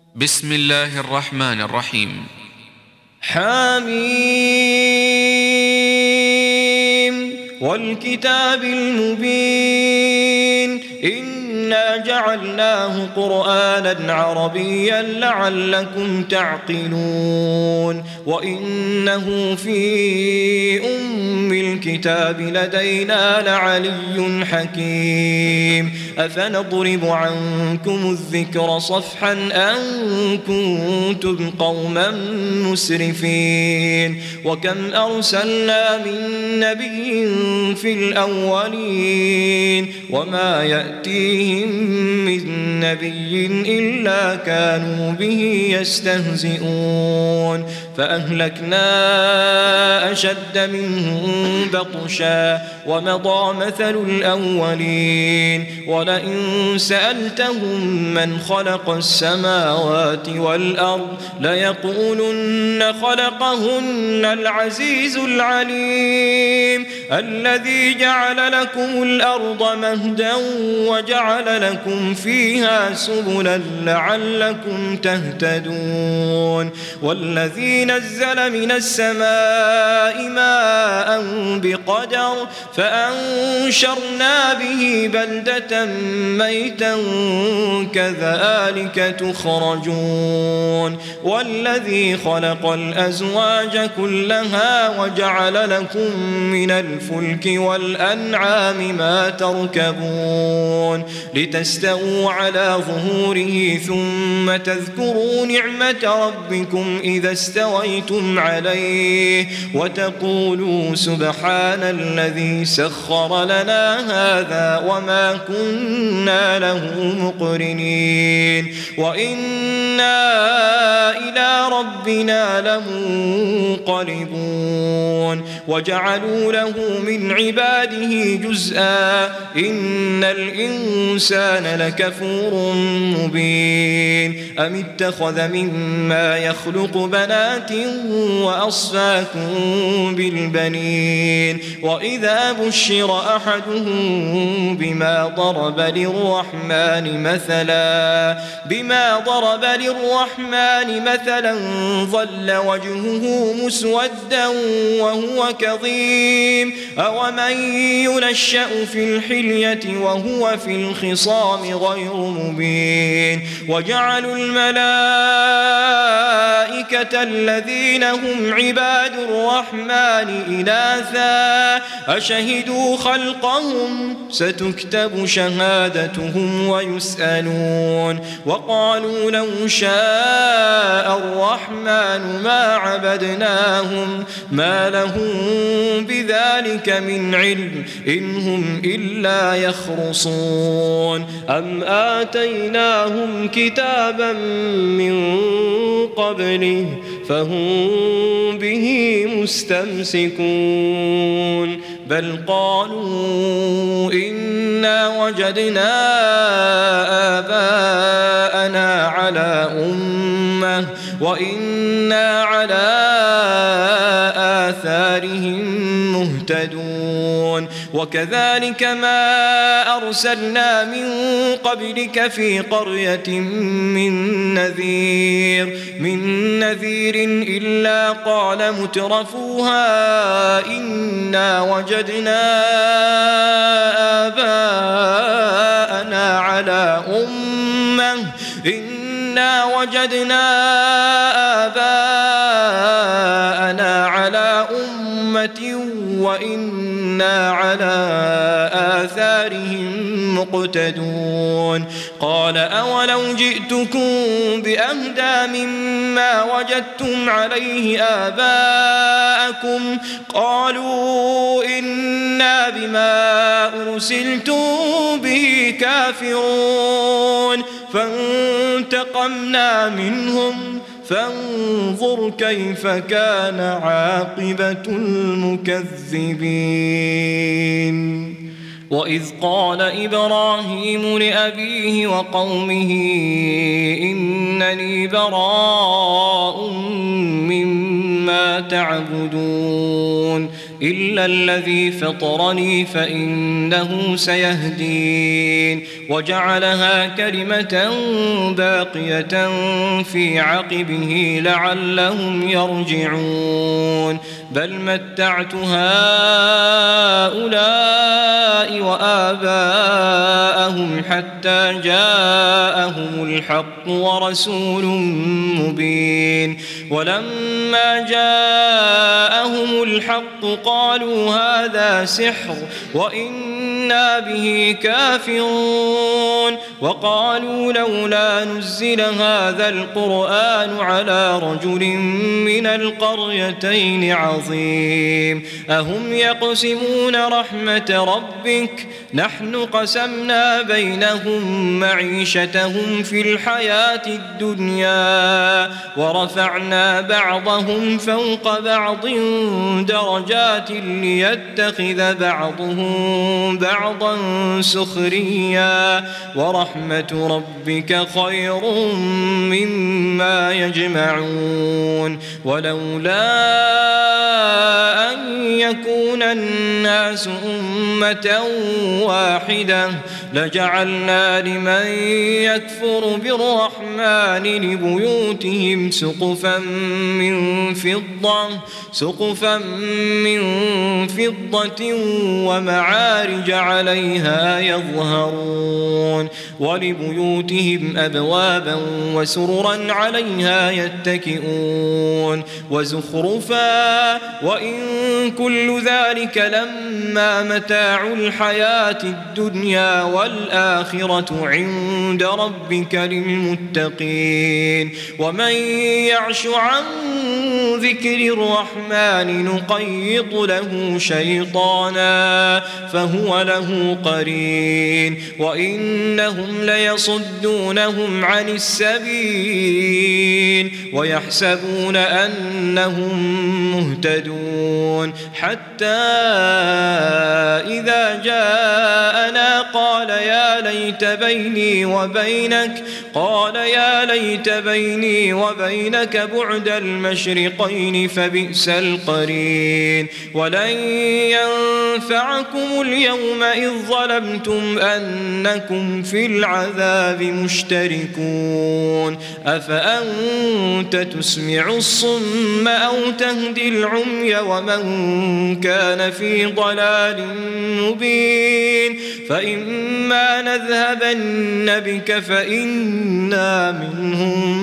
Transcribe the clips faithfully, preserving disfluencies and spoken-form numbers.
بسم الله الرحمن الرحيم. حميم والكتاب المبين إنا جعلناه قرآنا عربيا لعلكم تعقلون وإنه في أم الكتاب لدينا لعلي حكيم أفنضرب عنكم الذكر صفحا أن كنتم قوما مسرفين وكم أرسلنا من نبي في الأولين وما يأتيهم من نبي إلا كانوا به يستهزئون فأهلكنا أشد منهم بطشا ومضى مثل الأولين ولئن سألتهم من خلق السماوات والأرض ليقولن خلقهن العزيز العليم الذي جعل لكم الأرض مهدا وجعل لكم فيها سبلا لعلكم تهتدون والذي نزل من السماء ماء بقدر فأنشرنا به بلدة ميتا كذلك تخرجون والذي خلق الأزواج كلها وجعل لكم من الفلك والأنعام ما تركبون لتستووا على ظهوره ثم تذكروا نعمة ربكم إذا استويتم عليه وتقولوا سبحان الذي سخر لنا هذا وما كنا له مقرنين وإنا إلى ربنا لمنقلبون وجعلوا له من عباده جزءا إن الإنسان لكفور مبين أم اتخذ مما يخلق بنات وأصفاكم بالبنين وإذا بشر أحدهم بما ضرب للرحمن مثلا بما ضرب للرحمن مثلا ظل وجهه مسودا وهو كظيم أومن ينشأ في الحلية وهو في الخصام غير مبين وجعلوا الملائكة الذين هم عباد الرحمن إناثا أشهدوا خلقهم ستكتب شهادتهم ويسألون وقالوا لو شاء الرحمن ما عبدناهم ما لهم بذلك من علم إن هم إلا يخرصون أم آتيناهم كتابا من قبله فهم به مستمسكون بل قالوا إنا وجدنا آباءنا على أمة وإنا على آثارهم مهتدون وكذلك ما أرسلنا من قبلك في قرية من نذير من نذير إلا قال مترفوها إنا وجدنا آباءنا على أمة إنا وجدنا آباءنا على أمة وإنا على آثارهم مقتدون قال أولو جئتكم بأهدى مما وجدتم عليه آباءكم قالوا إنا بما أرسلتم به كافرون فانتقمنا منهم فانظر كيف كان عاقبة المكذبين وإذ قال إبراهيم لأبيه وقومه إنني براء مما تعبدون إلا الذي فطرني فإنه سيهدين وجعلها كلمة باقية في عقبه لعلهم يرجعون بل متعت هؤلاء وآباءهم حتى جاءهم الحق ورسول مبين ولما جاءهم الحق قالوا هذا سحر وإنا به كافرون وقالوا لولا نزل هذا القرآن على رجل من القريتين عظيم أهم يقسمون رحمة ربك نحن قسمنا بينهم معيشتهم في الحياة الدنيا ورفعنا بعضهم فوق بعض درجات ليتخذ بعضهم بعضا سخريا ورحمة ربك خير مما يجمعون ولولا أن يكون الناس أمة واحدة لجعلنا لمن يكفر بالرحمن لبيوتهم سقفا من فضة سقفا من فضة ومعارج عليها يظهرون ولبيوتهم أبوابا وسررا عليها يتكئون وزخرفا وإن كل ذلك لما متاع الحياة الدنيا والآخرة عند ربك للمتقين ومن يعش عن ذكر الرحمن نقيض له شيطانا فهو له قرين وإنهم ليصدونهم عن السبيل ويحسبون أنهم مهتدون حتى إذا جاءنا قال يا ليت بيني وبينك قال يا ليت بيني وبينك بعد المشرقين فبئس القرين ولن ينفعكم اليوم إذ ظلمتم أنكم في العذاب مشتركون أفأنت تسمع الصم أو تهدي العمي ومن كان في ضلال مبين فإما نذهبن بك فإنا منهم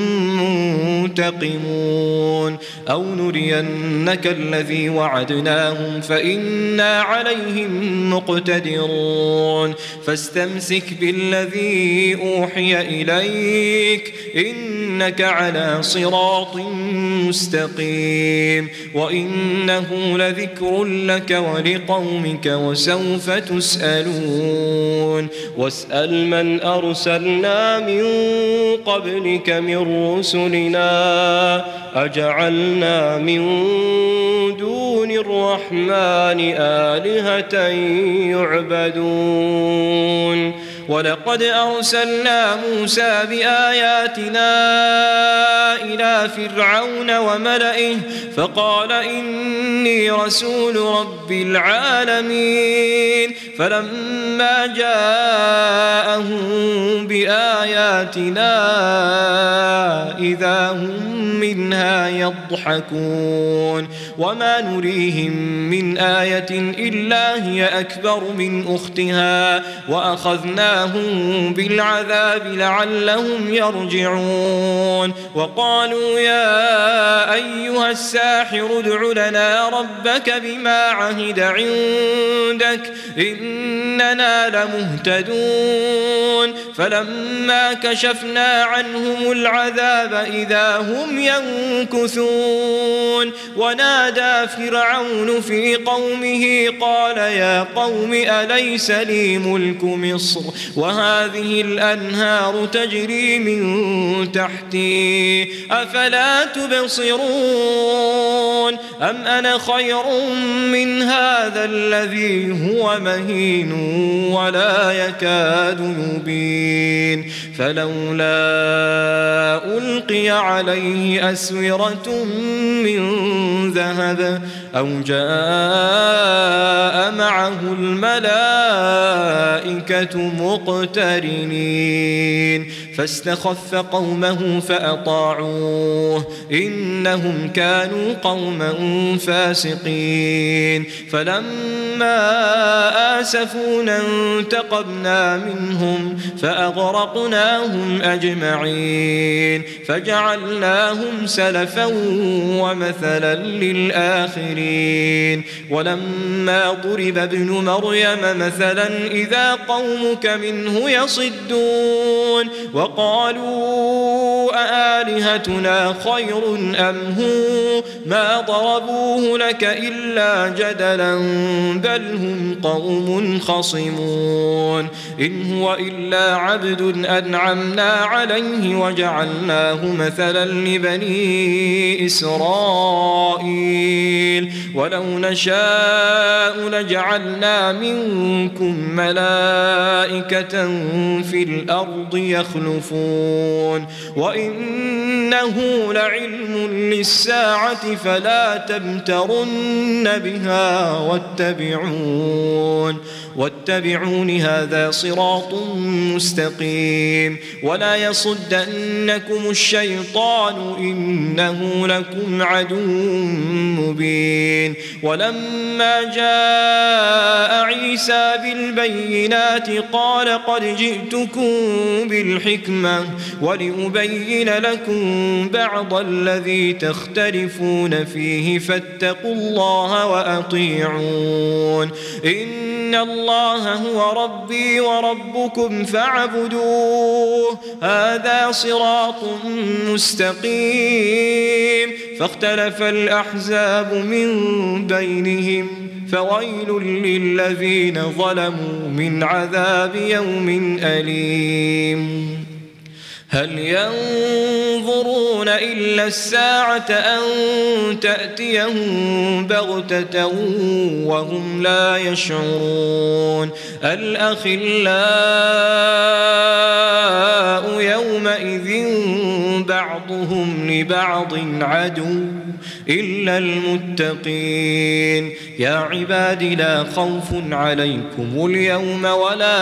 منتقمون أو نرينك الذي وعدناهم فإنا عليهم مقتدرون فاستمسك بالذي أوحي إليك إنك على صراط مستقيم وإنه لذكر لك ولقومك وسوف تسألون واسأل من أرسلنا من قبلك من رسلنا أجعلنا من دون الرحمن آلهة يعبدون ولقد أرسلنا موسى بآياتنا إلى فرعون وملئه فقال إني رسول رب العالمين فلما جاءهم بآياتنا إذا هم منها يضحكون وما نريهم من آية إلا هي أكبر من أختها وأخذناهم بالعذاب لعلهم يرجعون وقالوا يا أيها الساحر ادع لنا ربك بما عهد عندك إننا لمهتدون فلما كشفنا عنهم العذاب إذا هم ينكثون ونادى فرعون في قومه قال يا قوم أليس لي ملك مصر وهذه الأنهار تجري من تحتي أفلا تبصرون أم أنا خير من هذا الذي هو مهين ولا يكاد يبين مبين فلولا ألقي عليه أسورة من ذهب أو جاء معه الملائكة مقترنين فاستخف قومه فأطاعوه إنهم كانوا قوما فاسقين فلما آسفونا انتقمنا منهم فأغرقناهم أجمعين فجعلناهم سلفا ومثلا للآخرين ولما ضرب ابن مريم مثلا إذا قومك منه يصدون وقالوا أآلهتنا خير أم هو ما ضربوه لك إلا جدلا بل هم قوم خصمون إن هو إلا عبد أنعمنا عليه وجعلناه مثلا لبني إسرائيل ولو نشاء لجعلنا منكم ملائكة في الأرض يخلفون وإنه لعلم للساعة فلا تمترن بها واتبعون واتبعون هذا صراط مستقيم ولا يصدنكم الشيطان إنه لكم عدو مبين ولما جاء عيسى بالبينات قال قد جئتكم بالحكمة ولأبين لكم بعض الذي تختلفون فيه فاتقوا الله وأطيعون إن الله هو ربي وربكم فاعبدوه هذا صراط مستقيم فاختلف الأحزاب من بينهم فويل للذين ظلموا من عذاب يوم أليم هل ينظرون إلا الساعة أن تأتيهم بغتة وهم لا يشعرون الأخلاء يومئذ بعضهم لبعض عدو إلا المتقين يا عباد لا خوف عليكم اليوم ولا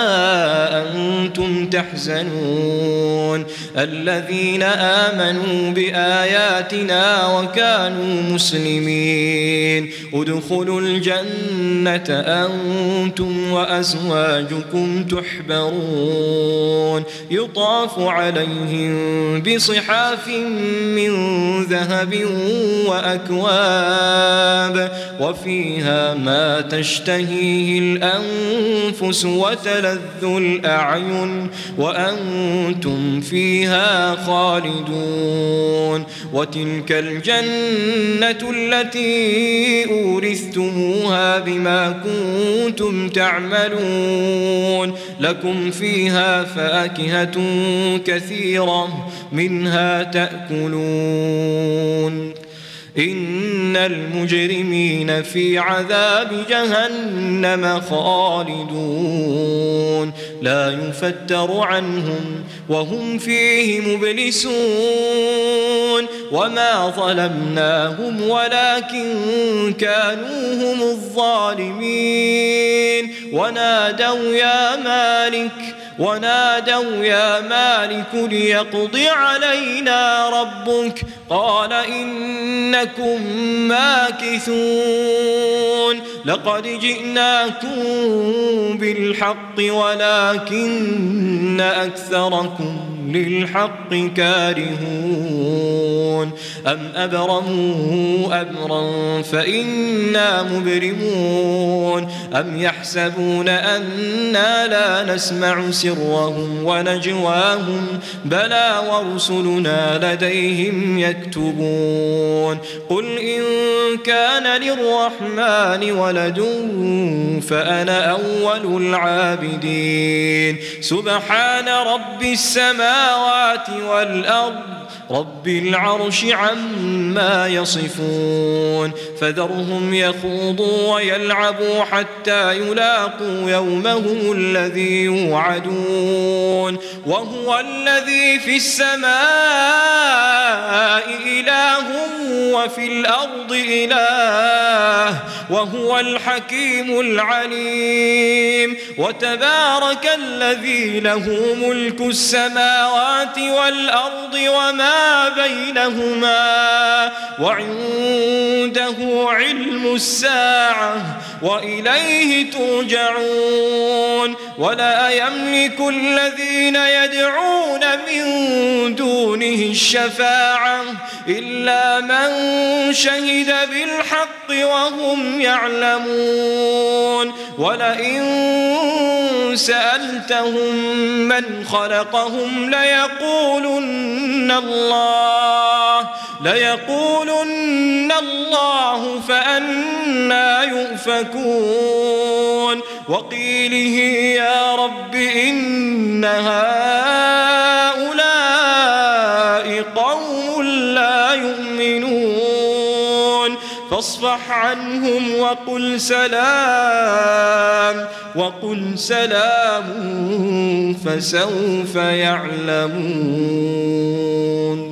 أنتم تحزنون الذين آمنوا بآياتنا وكانوا مسلمين ادخلوا الجنة أنتم وأزواجكم تحبرون يطاف عليهم بصحاف من ذهب وأكواب وفيها ما تشتهيه الأنفس وتلذ الأعين وأنتم فيها خالدون وتلك الجنة التي أورثتموها بما كنتم تعملون لكم فيها فاكهة كثيرة منها تأكلون إن المجرمين في عذاب جهنم خالدون لا يفتر عنهم وهم فيه مبلسون وما ظلمناهم ولكن كانوا هم الظالمين ونادوا يا مالك ونادوا يا مالك ليقض علينا ربك قال إنكم ماكثون لقد جئناكم بالحق ولكن أكثركم للحق كارهون أم أبرموا أمرا فإنا مبرمون أم يحسبون أنا لا نسمع سرهم ونجواهم بلى ورسلنا لديهم يكتبون قل إن كان للرحمن ولد فأنا أول العابدين سبحان رب السماوات والأرض رب العرش عما يصفون فذرهم يخوضوا ويلعبوا حتى يلاقوا يومهم الذي يوعدون وهو الذي في السماء إله وفي الأرض إله وهو الحكيم العليم وتبارك الذي له ملك السماوات والأرض وما بينهما وعنده علم الساعة وإليه ترجعون ولا يملك الذين يدعون من دونه الشفاعة إلا من شهد بالحق وهم يعلمون ولئن سألتهم من خلقهم ليقولن الله ليقولن الله فأنى يؤفكون وقيله يا رب إن هؤلاء قوم لا يؤمنون فاصفح عنهم وقل سلام وقل سلام فسوف يعلمون.